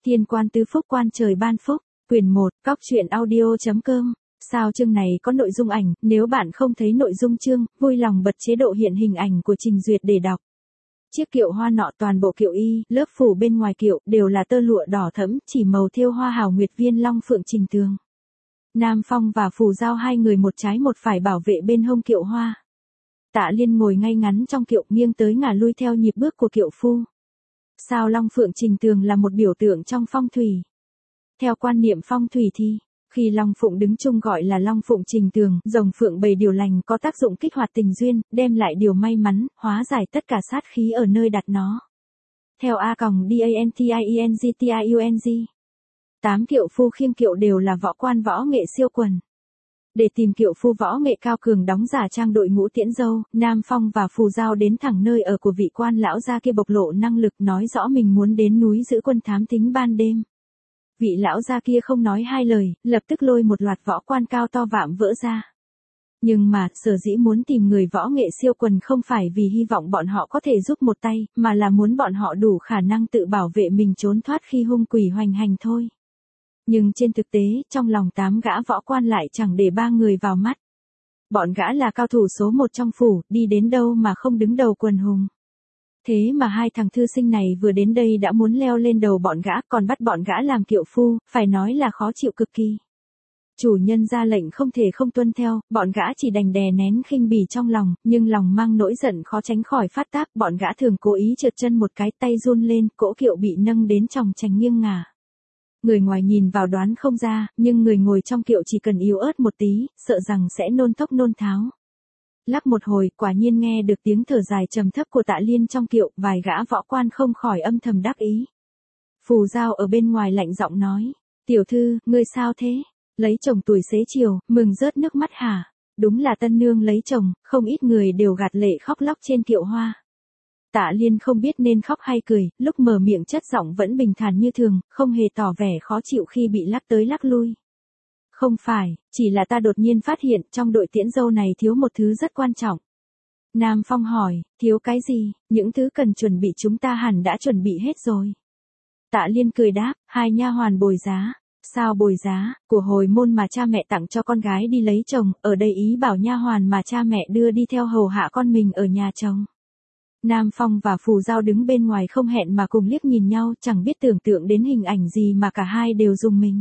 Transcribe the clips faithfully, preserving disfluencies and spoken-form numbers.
Thiên quan tứ phúc quan trời ban phúc, quyển một, cóc truyện audio.com. Sao chương này có nội dung ảnh, nếu bạn không thấy nội dung chương, vui lòng bật chế độ hiện hình ảnh của trình duyệt để đọc. Chiếc kiệu hoa nọ toàn bộ kiệu y, lớp phủ bên ngoài kiệu đều là tơ lụa đỏ thẫm, chỉ màu thêu hoa hào nguyệt viên long phượng trình tường. Nam Phong và Phù Giao hai người một trái một phải bảo vệ bên hông kiệu hoa. Tạ Liên ngồi ngay ngắn trong kiệu, nghiêng tới ngả lui theo nhịp bước của kiệu phu. Sao long phượng trình tường là một biểu tượng trong phong thủy. Theo quan niệm phong thủy thì, khi long phụng đứng chung gọi là long phụng trình tường, rồng phượng bầy điều lành có tác dụng kích hoạt tình duyên, đem lại điều may mắn, hóa giải tất cả sát khí ở nơi đặt nó. Theo A còng D A N T I E N G T I U N G, tám kiệu phu khiêng kiệu đều là võ quan võ nghệ siêu quần. Để tìm kiệu phu võ nghệ cao cường đóng giả trang đội ngũ tiễn dâu, Nam Phong và Phù Giao đến thẳng nơi ở của vị quan lão gia kia bộc lộ năng lực, nói rõ mình muốn đến núi giữ quân thám thính ban đêm. Vị lão gia kia không nói hai lời, lập tức lôi một loạt võ quan cao to vạm vỡ ra. Nhưng mà, sở dĩ muốn tìm người võ nghệ siêu quần không phải vì hy vọng bọn họ có thể giúp một tay, mà là muốn bọn họ đủ khả năng tự bảo vệ mình trốn thoát khi hung quỷ hoành hành thôi. Nhưng trên thực tế, trong lòng tám gã võ quan lại chẳng để ba người vào mắt. Bọn gã là cao thủ số một trong phủ, đi đến đâu mà không đứng đầu quần hùng. Thế mà hai thằng thư sinh này vừa đến đây đã muốn leo lên đầu bọn gã, còn bắt bọn gã làm kiệu phu, phải nói là khó chịu cực kỳ. Chủ nhân ra lệnh không thể không tuân theo, bọn gã chỉ đành đè nén khinh bỉ trong lòng, nhưng lòng mang nỗi giận khó tránh khỏi phát tác, bọn gã thường cố ý trượt chân một cái, tay run lên, cỗ kiệu bị nâng đến chòng trành nghiêng ngả. Người ngoài nhìn vào đoán không ra, nhưng người ngồi trong kiệu chỉ cần yếu ớt một tí, sợ rằng sẽ nôn thốc nôn tháo. Lắc một hồi, quả nhiên nghe được tiếng thở dài trầm thấp của Tạ Liên trong kiệu, vài gã võ quan không khỏi âm thầm đắc ý. Phù Giao ở bên ngoài lạnh giọng nói, tiểu thư, ngươi sao thế? Lấy chồng tuổi xế chiều, mừng rớt nước mắt hả? Đúng là tân nương lấy chồng, không ít người đều gạt lệ khóc lóc trên kiệu hoa. Tạ Liên không biết nên khóc hay cười, lúc mở miệng chất giọng vẫn bình thản như thường, không hề tỏ vẻ khó chịu khi bị lắc tới lắc lui. Không phải, chỉ là ta đột nhiên phát hiện trong đội tiễn dâu này thiếu một thứ rất quan trọng. Nam Phong hỏi, thiếu cái gì? Những thứ cần chuẩn bị chúng ta hẳn đã chuẩn bị hết rồi. Tạ Liên cười đáp, hai nha hoàn bồi giá. Sao bồi giá? Của hồi môn mà cha mẹ tặng cho con gái đi lấy chồng, ở đây ý bảo nha hoàn mà cha mẹ đưa đi theo hầu hạ con mình ở nhà chồng. Nam Phong và Phù Giao đứng bên ngoài không hẹn mà cùng liếc nhìn nhau, chẳng biết tưởng tượng đến hình ảnh gì mà cả hai đều rùng mình.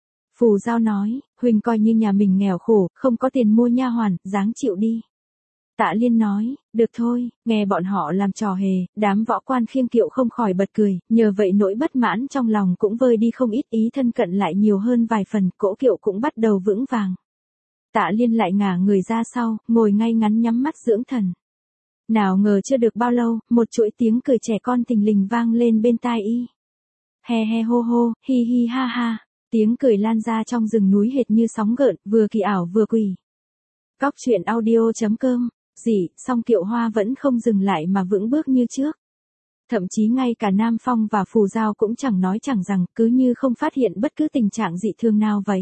Phù Giao nói, huynh coi như nhà mình nghèo khổ, không có tiền mua nha hoàn, dáng chịu đi. Tạ Liên nói, được thôi, nghe bọn họ làm trò hề, đám võ quan khiêng kiệu không khỏi bật cười, nhờ vậy nỗi bất mãn trong lòng cũng vơi đi không ít, ý thân cận lại nhiều hơn vài phần, cỗ kiệu cũng bắt đầu vững vàng. Tạ Liên lại ngả người ra sau, ngồi ngay ngắn nhắm mắt dưỡng thần. Nào ngờ chưa được bao lâu, một chuỗi tiếng cười trẻ con thình lình vang lên bên tai y. He he hô hô, hi hi ha ha, tiếng cười lan ra trong rừng núi hệt như sóng gợn, vừa kỳ ảo vừa quỷ. Cóc truyện audio.com. Dị, song kiệu hoa vẫn không dừng lại mà vững bước như trước. Thậm chí ngay cả Nam Phong và Phù Giao cũng chẳng nói chẳng rằng, cứ như không phát hiện bất cứ tình trạng dị thường nào vậy.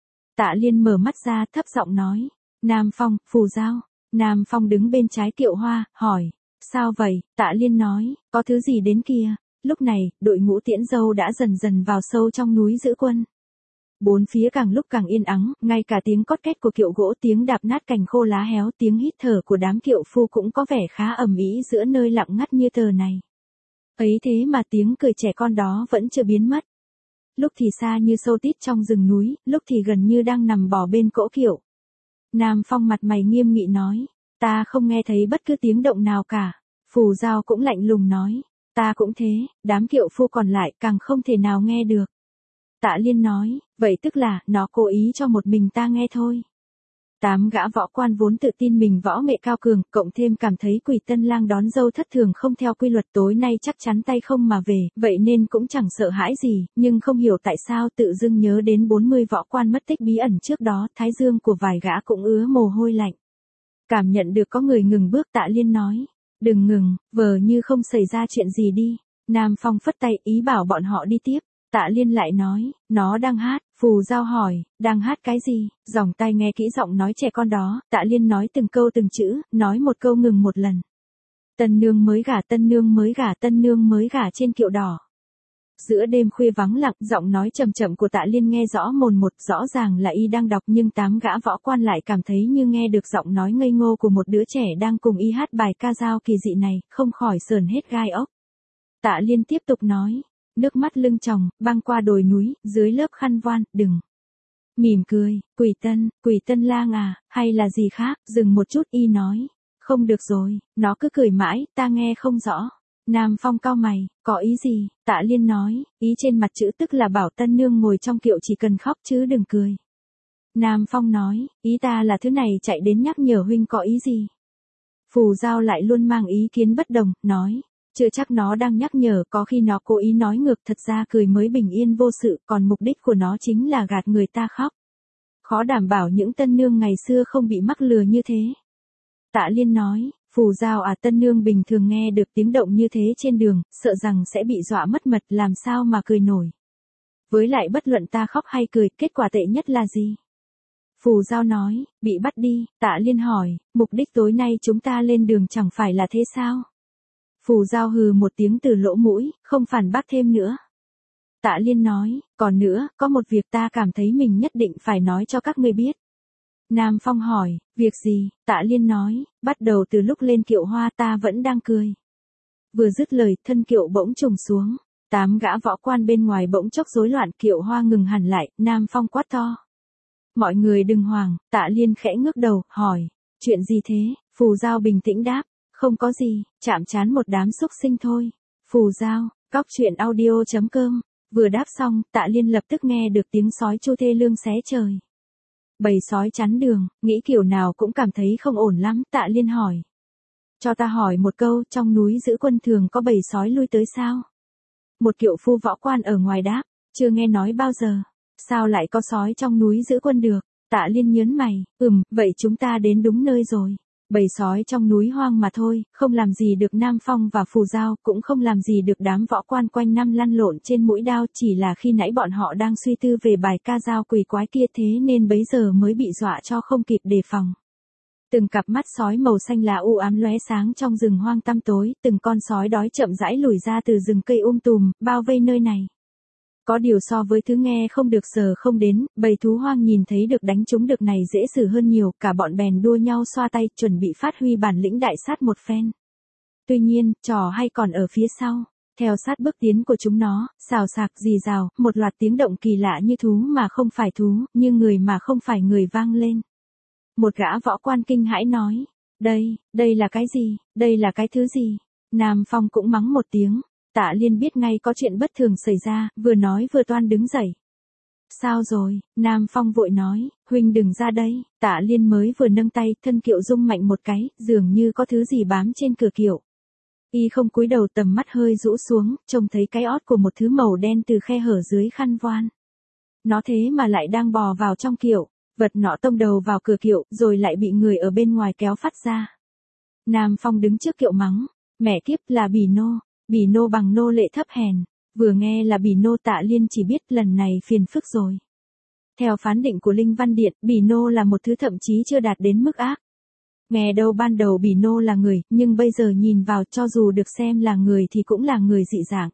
Tạ Liên mở mắt ra, thấp giọng nói, Nam Phong, Phù Giao. Nam Phong đứng bên trái kiệu hoa, hỏi, sao vậy? Tạ Liên nói, có thứ gì đến kia. Lúc này, đội ngũ tiễn dâu đã dần dần vào sâu trong núi giữ quân. Bốn phía càng lúc càng yên ắng, ngay cả tiếng cót két của kiệu gỗ, tiếng đạp nát cành khô lá héo, tiếng hít thở của đám kiệu phu cũng có vẻ khá ầm ĩ giữa nơi lặng ngắt như tờ này. Ấy thế mà tiếng cười trẻ con đó vẫn chưa biến mất. Lúc thì xa như sâu tít trong rừng núi, lúc thì gần như đang nằm bò bên cỗ kiệu. Nam Phong mặt mày nghiêm nghị nói, ta không nghe thấy bất cứ tiếng động nào cả. Phù Giao cũng lạnh lùng nói, ta cũng thế, đám kiệu phu còn lại càng không thể nào nghe được. Tạ Liên nói, vậy tức là, nó cố ý cho một mình ta nghe thôi. Tám gã võ quan vốn tự tin mình võ nghệ cao cường, cộng thêm cảm thấy Quỷ Tân Lang đón dâu thất thường không theo quy luật tối nay chắc chắn tay không mà về, vậy nên cũng chẳng sợ hãi gì, nhưng không hiểu tại sao tự dưng nhớ đến bốn mươi võ quan mất tích bí ẩn trước đó, thái dương của vài gã cũng ứa mồ hôi lạnh. Cảm nhận được có người ngừng bước, Tạ Liên nói, đừng ngừng, vờ như không xảy ra chuyện gì đi. Nam Phong phất tay ý bảo bọn họ đi tiếp. Tạ Liên lại nói, nó đang hát. Phù Giao hỏi, đang hát cái gì? Dòng tai nghe kỹ giọng nói trẻ con đó. Tạ Liên nói từng câu từng chữ, nói một câu ngừng một lần. Tân nương mới gả, tân nương mới gả, tân nương mới gả trên kiệu đỏ. Giữa đêm khuya vắng lặng, giọng nói trầm chậm của Tạ Liên nghe rõ mồn một, rõ ràng là y đang đọc nhưng tám gã võ quan lại cảm thấy như nghe được giọng nói ngây ngô của một đứa trẻ đang cùng y hát bài ca dao kỳ dị này, không khỏi sờn hết gai ốc. Tạ Liên tiếp tục nói, nước mắt lưng tròng, băng qua đồi núi, dưới lớp khăn voan, đừng. Mỉm cười, Quỷ Tân, Quỷ Tân lang à, hay là gì khác, dừng một chút y nói, không được rồi, nó cứ cười mãi, ta nghe không rõ. Nam Phong cau mày, có ý gì? Tạ Liên nói, ý trên mặt chữ tức là bảo tân nương ngồi trong kiệu chỉ cần khóc chứ đừng cười. Nam Phong nói, ý ta là thứ này chạy đến nhắc nhở huynh có ý gì? Phù Giao lại luôn mang ý kiến bất đồng, nói, chưa chắc nó đang nhắc nhở, có khi nó cố ý nói ngược, thật ra cười mới bình yên vô sự, còn mục đích của nó chính là gạt người ta khóc. Khó đảm bảo những tân nương ngày xưa không bị mắc lừa như thế. Tạ Liên nói, Phù Giao à, tân nương bình thường nghe được tiếng động như thế trên đường, sợ rằng sẽ bị dọa mất mật, làm sao mà cười nổi. Với lại bất luận ta khóc hay cười, kết quả tệ nhất là gì? Phù Giao nói, bị bắt đi. Tạ Liên hỏi, mục đích tối nay chúng ta lên đường chẳng phải là thế sao? Phù Giao hừ một tiếng từ lỗ mũi, không phản bác thêm nữa. Tạ Liên nói, còn nữa, có một việc ta cảm thấy mình nhất định phải nói cho các ngươi biết. Nam Phong hỏi, việc gì? Tạ Liên nói, bắt đầu từ lúc lên kiệu hoa ta vẫn đang cười. Vừa dứt lời, thân kiệu bỗng trùng xuống. Tám gã võ quan bên ngoài bỗng chốc rối loạn, kiệu hoa ngừng hẳn lại, Nam Phong quát to. Mọi người đừng hoảng. Tạ Liên khẽ ngước đầu, hỏi, chuyện gì thế? Phù Giao bình tĩnh đáp, không có gì, chạm trán một đám xúc sinh thôi. Phù Giao, cóc truyện audio chấm com. Vừa đáp xong, Tạ Liên lập tức nghe được tiếng sói chu thê lương xé trời. Bầy sói chắn đường, nghĩ kiểu nào cũng cảm thấy không ổn lắm, Tạ Liên hỏi. Cho ta hỏi một câu, trong núi giữ quân thường có bầy sói lui tới sao? Một kiệu phu võ quan ở ngoài đáp, chưa nghe nói bao giờ. Sao lại có sói trong núi giữ quân được? Tạ Liên nhớn mày, ừm, vậy chúng ta đến đúng nơi rồi. Bầy sói trong núi hoang mà thôi, không làm gì được Nam Phong và Phù Giao, cũng không làm gì được đám võ quan quanh năm lăn lộn trên mũi đao, chỉ là khi nãy bọn họ đang suy tư về bài ca dao quỷ quái kia thế nên bấy giờ mới bị dọa cho không kịp đề phòng. Từng cặp mắt sói màu xanh lá u ám lóe sáng trong rừng hoang tăm tối, từng con sói đói chậm rãi lùi ra từ rừng cây um tùm, bao vây nơi này. Có điều so với thứ nghe không được sờ không đến, bầy thú hoang nhìn thấy được đánh chúng được này dễ xử hơn nhiều, cả bọn bèn đua nhau xoa tay, chuẩn bị phát huy bản lĩnh đại sát một phen. Tuy nhiên, trò hay còn ở phía sau. Theo sát bước tiến của chúng nó, xào xạc rì rào, một loạt tiếng động kỳ lạ như thú mà không phải thú, như người mà không phải người vang lên. Một gã võ quan kinh hãi nói, đây, đây là cái gì, đây là cái thứ gì? Nam Phong cũng mắng một tiếng. Tạ Liên biết ngay có chuyện bất thường xảy ra, vừa nói vừa toan đứng dậy. Sao rồi? Nam Phong vội nói, huynh đừng ra đây. Tạ Liên mới vừa nâng tay, thân kiệu rung mạnh một cái, dường như có thứ gì bám trên cửa kiệu. Y không cúi đầu, tầm mắt hơi rũ xuống, trông thấy cái ót của một thứ màu đen từ khe hở dưới khăn voan. Nó thế mà lại đang bò vào trong kiệu, vật nọ tông đầu vào cửa kiệu, rồi lại bị người ở bên ngoài kéo phát ra. Nam Phong đứng trước kiệu mắng, mẹ kiếp là bỉ nô. Bỉ nô bằng nô lệ thấp hèn, vừa nghe là bỉ nô Tạ Liên chỉ biết lần này phiền phức rồi. Theo phán định của Linh Văn Điện, bỉ nô là một thứ thậm chí chưa đạt đến mức ác. Nghe đâu ban đầu bỉ nô là người, nhưng bây giờ nhìn vào cho dù được xem là người thì cũng là người dị dạng.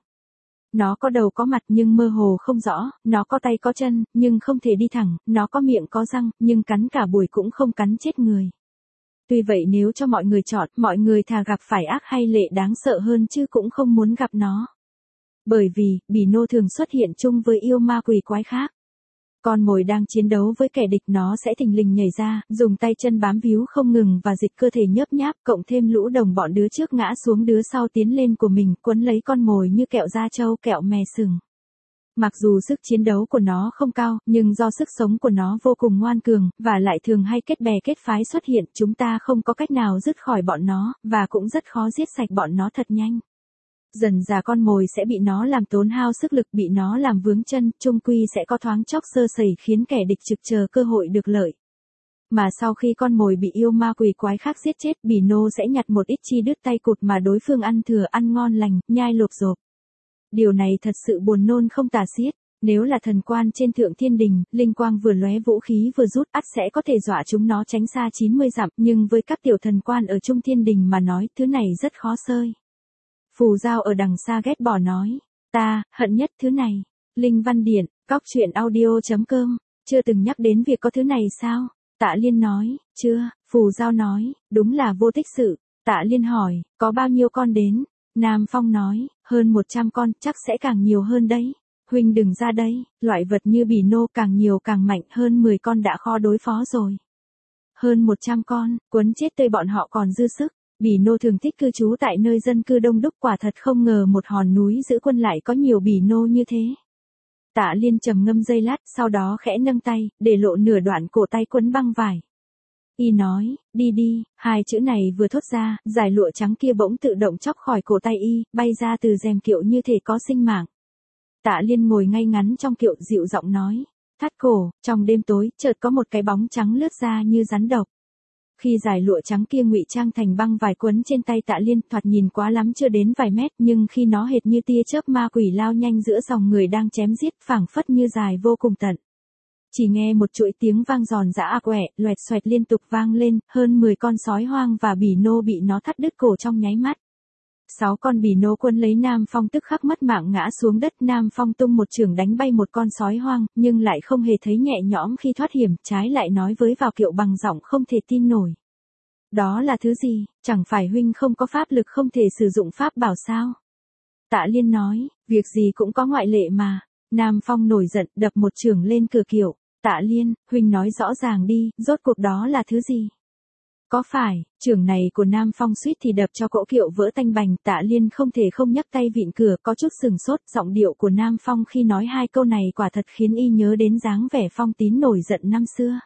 Nó có đầu có mặt nhưng mơ hồ không rõ, nó có tay có chân, nhưng không thể đi thẳng, nó có miệng có răng, nhưng cắn cả buổi cũng không cắn chết người. Tuy vậy nếu cho mọi người chọn, mọi người thà gặp phải ác hay lệ đáng sợ hơn chứ cũng không muốn gặp nó. Bởi vì, bỉ nô thường xuất hiện chung với yêu ma quỷ quái khác. Con mồi đang chiến đấu với kẻ địch nó sẽ thình lình nhảy ra, dùng tay chân bám víu không ngừng và dịch cơ thể nhớp nháp, cộng thêm lũ đồng bọn đứa trước ngã xuống đứa sau tiến lên của mình, quấn lấy con mồi như kẹo da trâu kẹo mè sừng. Mặc dù sức chiến đấu của nó không cao, nhưng do sức sống của nó vô cùng ngoan cường, và lại thường hay kết bè kết phái xuất hiện, chúng ta không có cách nào dứt khỏi bọn nó, và cũng rất khó giết sạch bọn nó thật nhanh. Dần dà con mồi sẽ bị nó làm tốn hao sức lực, bị nó làm vướng chân, chung quy sẽ có thoáng chốc sơ sẩy khiến kẻ địch trực chờ cơ hội được lợi. Mà sau khi con mồi bị yêu ma quỷ quái khác giết chết, bỉ nô sẽ nhặt một ít chi đứt tay cụt mà đối phương ăn thừa ăn ngon lành, nhai lộp rộp. Điều này thật sự buồn nôn không tả xiết. Nếu là thần quan trên thượng thiên đình, linh quang vừa lóe vũ khí vừa rút ắt sẽ có thể dọa chúng nó tránh xa chín mươi dặm, nhưng với các tiểu thần quan ở trung thiên đình mà nói, thứ này rất khó sơi. Phù Giao ở đằng xa ghét bỏ nói, Ta, hận nhất thứ này. Linh Văn Điện, cóc truyện audio.com, chưa từng nhắc đến việc có thứ này sao? Tạ Liên nói, chưa, Phù Giao nói, đúng là vô tích sự. Tạ Liên hỏi, có bao nhiêu con đến? Nam Phong nói, hơn một trăm con, chắc sẽ càng nhiều hơn đấy. Huynh đừng ra đây, loại vật như bỉ nô càng nhiều càng mạnh, hơn mười con đã khó đối phó rồi. Hơn một trăm con, quấn chết tươi bọn họ còn dư sức. Bỉ nô thường thích cư trú tại nơi dân cư đông đúc, quả thật không ngờ một hòn núi giữ quân lại có nhiều bỉ nô như thế. Tạ Liên trầm ngâm giây lát, sau đó khẽ nâng tay, để lộ nửa đoạn cổ tay quấn băng vải. Y nói, đi đi, hai chữ này vừa thốt ra, dải lụa trắng kia bỗng tự động chóc khỏi cổ tay y, bay ra từ rèm kiệu như thể có sinh mạng. Tạ Liên ngồi ngay ngắn trong kiệu, dịu giọng nói, thắt cổ. Trong đêm tối, chợt có một cái bóng trắng lướt ra như rắn độc. Khi dải lụa trắng kia ngụy trang thành băng vải quấn trên tay Tạ Liên, thoạt nhìn quá lắm chưa đến vài mét, nhưng khi nó hệt như tia chớp ma quỷ lao nhanh giữa dòng người đang chém giết, phảng phất như dài vô cùng tận. Chỉ nghe một chuỗi tiếng vang giòn giã ạc quẻ, loẹt xoẹt liên tục vang lên, hơn mười con sói hoang và bỉ nô bị nó thắt đứt cổ trong nháy mắt. Sáu con bỉ nô quân lấy Nam Phong tức khắc mất mạng ngã xuống đất. Nam Phong tung một chưởng đánh bay một con sói hoang, nhưng lại không hề thấy nhẹ nhõm khi thoát hiểm, trái lại nói với vào kiệu bằng giọng không thể tin nổi. Đó là thứ gì, chẳng phải huynh không có pháp lực không thể sử dụng pháp bảo sao? Tạ Liên nói, việc gì cũng có ngoại lệ mà. Nam Phong nổi giận, đập một chưởng lên cửa kiệu. Tạ Liên, huynh nói rõ ràng đi, rốt cuộc đó là thứ gì? Có phải, chưởng này của Nam Phong suýt thì đập cho cỗ kiệu vỡ tanh bành. Tạ Liên không thể không nhấc tay vịn cửa, có chút sừng sốt. Giọng điệu của Nam Phong khi nói hai câu này quả thật khiến y nhớ đến dáng vẻ Phong Tín nổi giận năm xưa.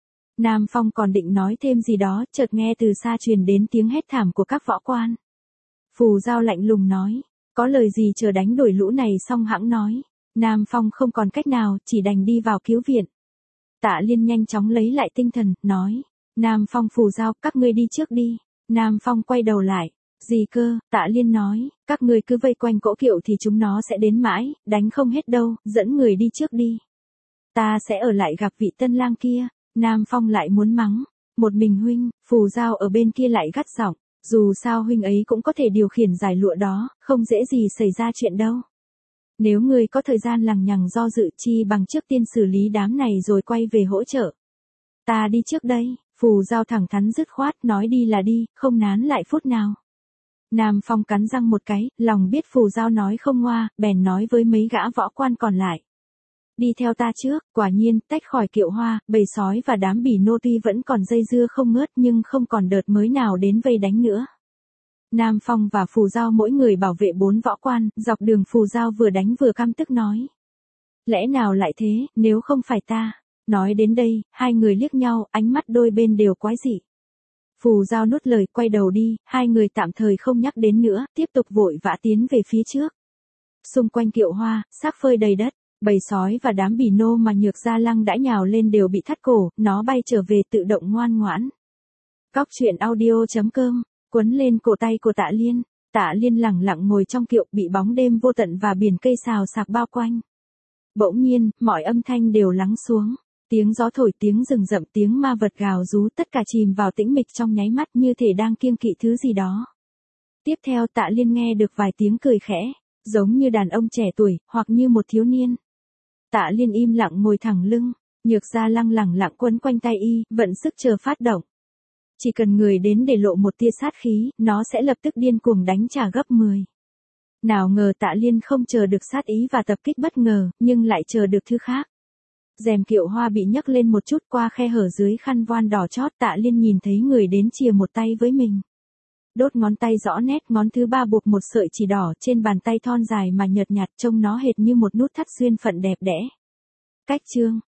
Nam Phong còn định nói thêm gì đó, chợt nghe từ xa truyền đến tiếng hét thảm của các võ quan. Phù Giao lạnh lùng nói, có lời gì chờ đánh đuổi lũ này xong hẵng nói. Nam Phong không còn cách nào, chỉ đành đi vào cứu viện. Tạ Liên nhanh chóng lấy lại tinh thần, nói, Nam Phong, Phù Giao, các ngươi đi trước đi. Nam Phong quay đầu lại, gì cơ? Tạ Liên nói, các ngươi cứ vây quanh cỗ kiệu thì chúng nó sẽ đến mãi, đánh không hết đâu, dẫn người đi trước đi. Ta sẽ ở lại gặp vị tân lang kia. Nam Phong lại muốn mắng, một mình huynh. Phù Giao ở bên kia lại gắt giọng, dù sao huynh ấy cũng có thể điều khiển dải lụa đó, không dễ gì xảy ra chuyện đâu. Nếu ngươi có thời gian lằng nhằng do dự, chi bằng trước tiên xử lý đám này rồi quay về hỗ trợ. Ta đi trước đây. Phù Giao thẳng thắn dứt khoát, nói đi là đi, không nán lại phút nào. Nam Phong cắn răng một cái, lòng biết Phù Giao nói không ngoa, bèn nói với mấy gã võ quan còn lại. Đi theo ta trước. Quả nhiên, tách khỏi kiệu hoa, bầy sói và đám bỉ nô tuy vẫn còn dây dưa không ngớt nhưng không còn đợt mới nào đến vây đánh nữa. Nam Phong và Phù Giao mỗi người bảo vệ bốn võ quan, dọc đường Phù Giao vừa đánh vừa căm tức nói. Lẽ nào lại thế, nếu không phải ta. Nói đến đây, hai người liếc nhau, ánh mắt đôi bên đều quái dị. Phù Giao nuốt lời, quay đầu đi, hai người tạm thời không nhắc đến nữa, tiếp tục vội vã tiến về phía trước. Xung quanh kiệu hoa, xác phơi đầy đất, bầy sói và đám bỉ nô mà Nhược Gia Lăng đã nhào lên đều bị thắt cổ, nó bay trở về tự động ngoan ngoãn. Cóc truyện audio.com, quấn lên cổ tay của Tạ Liên. Tạ Liên lẳng lặng ngồi trong kiệu, bị bóng đêm vô tận và biển cây xào xạc bao quanh. Bỗng nhiên, mọi âm thanh đều lắng xuống. Tiếng gió thổi, tiếng rừng rậm, tiếng ma vật gào rú, tất cả chìm vào tĩnh mịch trong nháy mắt như thể đang kiêng kỵ thứ gì đó. Tiếp theo Tạ Liên nghe được vài tiếng cười khẽ, giống như đàn ông trẻ tuổi, hoặc như một thiếu niên. Tạ Liên im lặng ngồi thẳng lưng, Nhược Gia Lăng lẳng lặng quấn quanh tay y, vận sức chờ phát động. Chỉ cần người đến để lộ một tia sát khí, nó sẽ lập tức điên cuồng đánh trả gấp mười. Nào ngờ Tạ Liên không chờ được sát ý và tập kích bất ngờ, nhưng lại chờ được thứ khác. Rèm kiệu hoa bị nhấc lên một chút, qua khe hở dưới khăn voan đỏ chót, Tạ Liên nhìn thấy người đến chìa một tay với mình. Đốt ngón tay rõ nét, ngón thứ ba buộc một sợi chỉ đỏ trên bàn tay thon dài mà nhợt nhạt, trông nó hệt như một nút thắt duyên phận đẹp đẽ. Cách chương